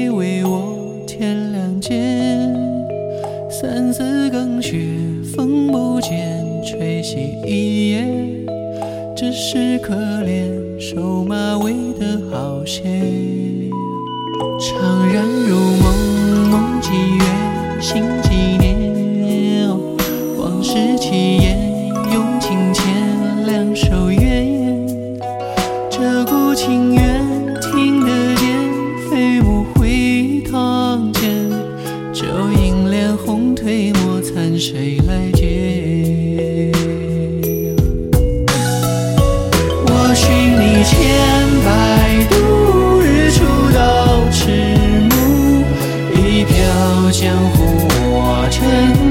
你为我添两件，三四更雪，风不见，吹熄一夜，只是可怜收马尾的好些。怅然如梦，梦几月，醒几年，往事起烟，用情牵，两手鸳鸯。这股情缘听得见，飞舞回堂前，酒饮脸红褪墨残，谁来接？我寻你千百度，日出到赤暮，一飘江湖我尘